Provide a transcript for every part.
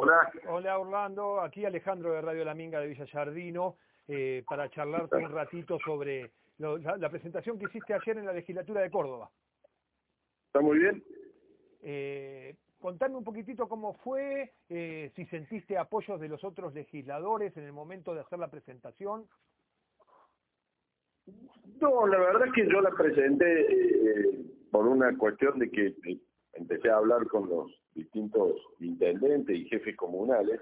Hola. Hola Orlando, aquí Alejandro de Radio La Minga de Villa Giardino, para charlarte un ratito sobre la presentación que hiciste ayer en la legislatura de Córdoba. ¿Está muy bien? Contame un poquitito cómo fue, si sentiste apoyos de los otros legisladores en el momento de hacer la presentación. No, la verdad es que yo la presenté por una cuestión de que empecé a hablar con los distintos intendentes y jefes comunales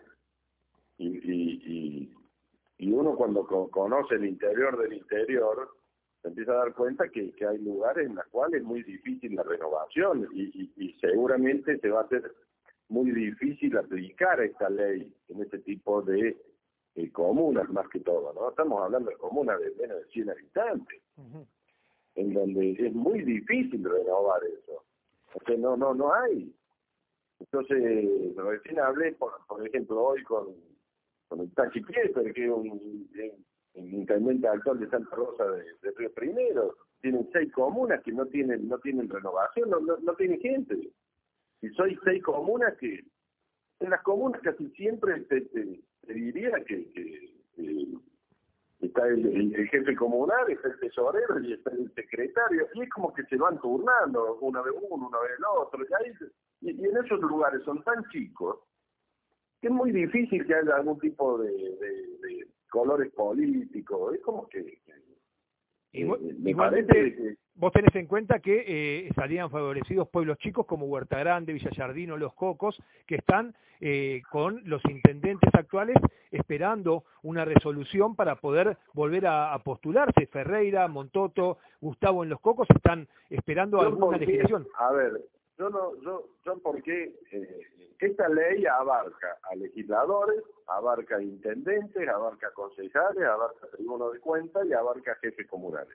y uno cuando conoce el interior del interior se empieza a dar cuenta que hay lugares en los cuales es muy difícil la renovación y seguramente se va a hacer muy difícil aplicar esta ley en este tipo de comunas más que todo, ¿no? Estamos hablando de comunas de menos de 100 habitantes, en donde es muy difícil renovar eso. O sea, no hay. Entonces, recién hablé, por ejemplo, hoy con el Tachi Kiefer, que es un intendente actual de Santa Rosa de Río Primero. Tienen 6 comunas que no tienen renovación, no tienen gente. Y soy 6 comunas que, en las comunas casi siempre te diría que está el jefe comunal, está el tesorero y está el secretario, y es como que se van turnando, una vez uno, una vez el otro, y en esos lugares son tan chicos que es muy difícil que haya algún tipo de colores políticos. Es como que igualmente vos tenés en cuenta que estarían favorecidos pueblos chicos como Huerta Grande, Villa Giardino, Los Cocos, que están con los intendentes actuales esperando una resolución para poder volver a postularse. Ferreira, Montoto, Gustavo en Los Cocos están esperando alguna legislación. A ver, yo porque esta ley abarca a legisladores, abarca a intendentes, abarca a concejales, abarca a tribunos de cuentas y abarca a jefes comunales.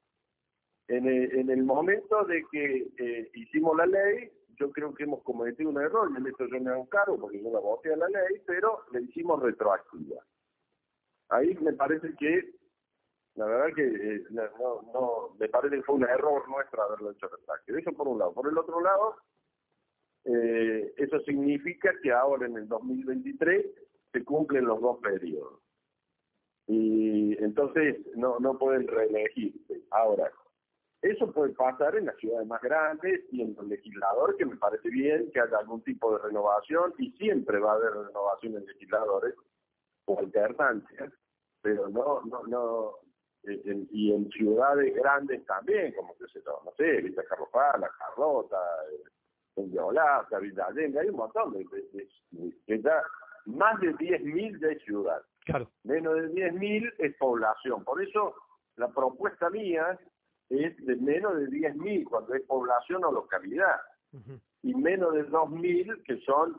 En el momento de que hicimos la ley, yo creo que hemos cometido un error, en esto yo me hago cargo porque yo la voté a la ley, pero la hicimos retroactiva. Ahí me parece que, la verdad que me parece que fue un error nuestro haberlo hecho retroactivo. Eso por un lado. Por el otro lado, eso significa que ahora en el 2023 se cumplen los 2 periodos. Y entonces no pueden reelegirse. Ahora, eso puede pasar en las ciudades más grandes y en los legisladores, que me parece bien que haya algún tipo de renovación, y siempre va a haber renovación en legisladores o alternancias, pero y en ciudades grandes también, como que se no sé, Villa Carlos La Carlota, en Violata, Villa Allende, hay un montón de ya más de 10.000 de ciudad. Claro. Menos de 10.000 es población. Por eso la propuesta mía es de menos de 10.000 cuando es población o localidad, y menos de 2.000 que son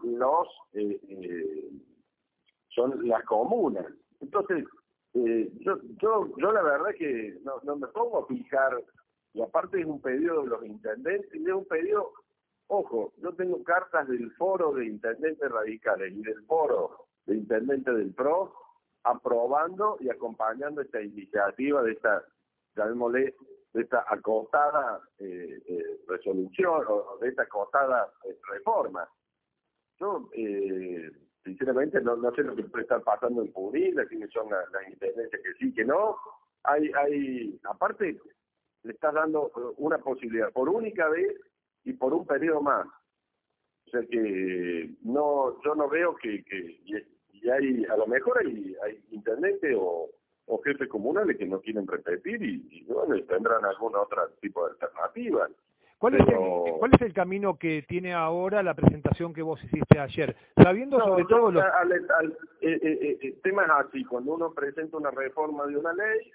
son las comunas. Entonces, yo la verdad que no me pongo a fijar, y aparte es un pedido de los intendentes, y es un pedido, ojo, yo tengo cartas del foro de intendentes radicales y del foro de intendentes del PRO aprobando y acompañando esta iniciativa de esta, llamémosle, de esta acotada resolución o de esta acotada reforma. Yo sinceramente no sé lo que puede estar pasando en Punilla, quiénes son las intendencias que sí, que no. Aparte, le estás dando una posibilidad por única vez y por un periodo más. O sea que yo no veo y a lo mejor hay intendentes o jefes comunales que no quieren repetir y bueno, tendrán algún otro tipo de alternativa. ¿Cuál es el camino que tiene ahora la presentación que vos hiciste ayer? Sabiendo sobre todo los... temas así, cuando uno presenta una reforma de una ley,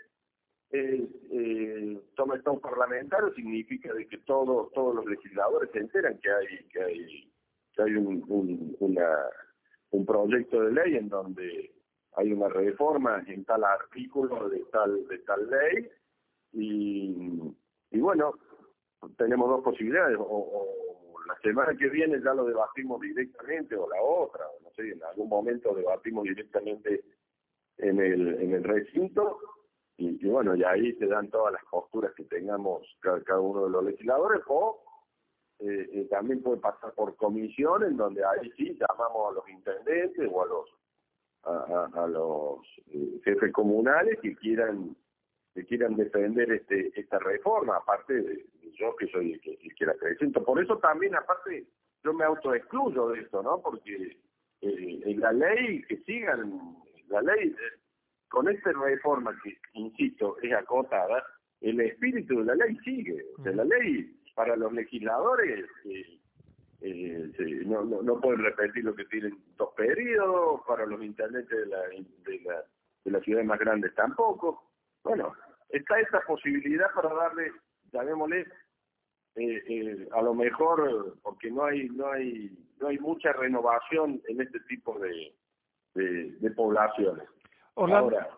toma un parlamentario, significa de que todos los legisladores se enteran que hay un proyecto de ley en donde hay una reforma en tal artículo de tal ley, y bueno, tenemos 2 posibilidades, o la semana que viene ya lo debatimos directamente, o la otra, no sé, en algún momento debatimos directamente en el recinto, y bueno, y ahí se dan todas las posturas que tengamos cada uno de los legisladores, o también puede pasar por comisión, en donde ahí sí llamamos a los intendentes o a los jefes comunales que quieran defender esta reforma, aparte de yo que soy el que la presento. Por eso también, aparte, yo me autoexcluyo de esto, ¿no? Porque en la ley, que sigan la ley, con esta reforma que, insisto, es acotada, el espíritu de la ley sigue. O sea, la ley para los legisladores no pueden repetir lo que tienen 2 periodos, para los intendentes de las ciudades más grandes tampoco. Bueno, está esa posibilidad para darle, llamémosle, a lo mejor, porque no hay mucha renovación en este tipo de poblaciones. Orlando, Ahora,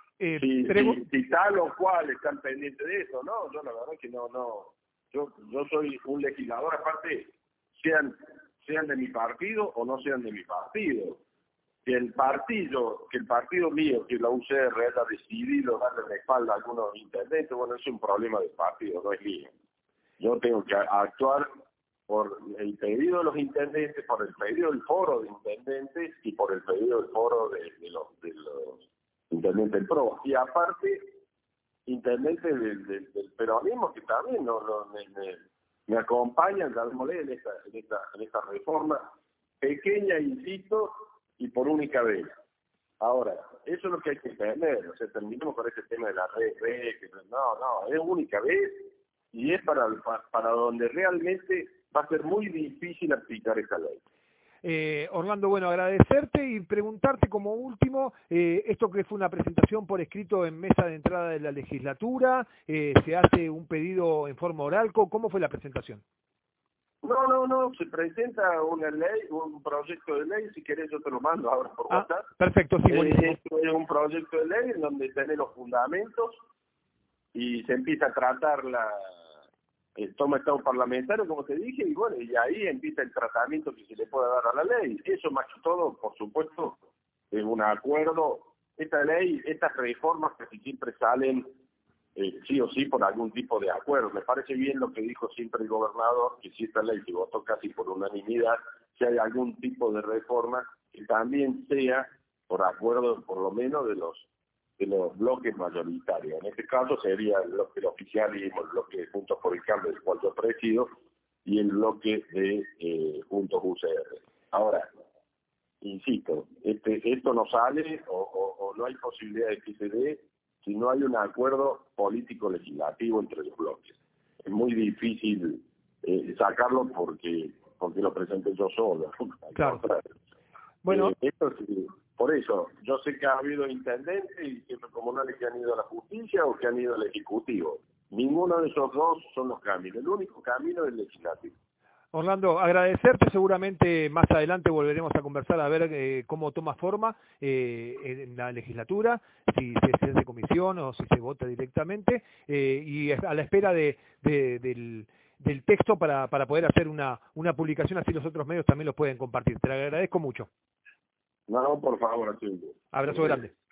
si tal o cual están pendientes de eso, ¿no? Yo la verdad que no. Yo soy un legislador, aparte, sean de mi partido o no sean de mi partido. Que el partido mío, que la UCR, haya decidido darle la espalda a algunos intendentes, bueno, es un problema del partido, no es mío. Yo tengo que actuar por el pedido de los intendentes, por el pedido del foro de intendentes y por el pedido del foro de los intendentes del PRO. Y aparte, intendentes del peronismo que también me acompañan, llamémosle, en esta reforma pequeña, insisto, y por única vez. Ahora, eso es lo que hay que entender. O sea, terminemos con ese tema de la red, que no, es única vez y es para donde realmente va a ser muy difícil aplicar esta ley. Orlando, bueno, agradecerte y preguntarte como último, esto que fue una presentación por escrito en mesa de entrada de la legislatura, se hace un pedido en forma oral, ¿cómo fue la presentación? No, se presenta una ley, un proyecto de ley, si querés yo te lo mando ahora por WhatsApp. Perfecto, sí, buenísimo. Es un proyecto de ley en donde tiene los fundamentos y se empieza a tratar toma estado parlamentario, como te dije, y bueno, y ahí empieza el tratamiento que se le puede dar a la ley. Eso más que todo, por supuesto, es un acuerdo. Esta ley, estas reformas casi siempre salen sí o sí por algún tipo de acuerdo. Me parece bien lo que dijo siempre el gobernador, que si esta ley se votó casi por unanimidad, si hay algún tipo de reforma que también sea por acuerdo, por lo menos, de los bloques mayoritarios. En este caso sería el bloque del oficialismo, el bloque de Juntos por el Cambio, del cual yo presido, y el bloque de Juntos UCR. Ahora, insisto, esto no sale o no hay posibilidad de que se dé si no hay un acuerdo político legislativo entre los bloques. Es muy difícil sacarlo porque lo presenté yo solo. Claro. Bueno, por eso, yo sé que ha habido intendentes y jefes comunales que han ido a la justicia o que han ido al Ejecutivo. Ninguno de esos dos son los caminos. El único camino es el legislativo. Orlando, agradecerte, seguramente más adelante volveremos a conversar a ver cómo toma forma en la legislatura, si se hace comisión o si se vota directamente, y a la espera del texto para poder hacer una publicación, así los otros medios también los pueden compartir. Te lo agradezco mucho. No, por favor, así. Abrazo grande.